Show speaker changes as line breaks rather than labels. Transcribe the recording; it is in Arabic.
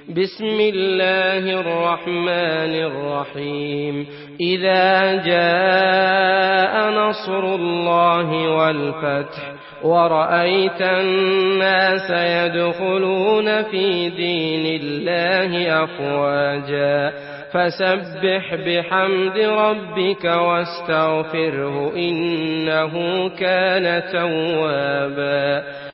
بسم الله الرحمن الرحيم إذا جاء نصر الله والفتح ورأيت الناس يدخلون في دين الله أفواجا فسبح بحمد ربك واستغفره إنه كان توابا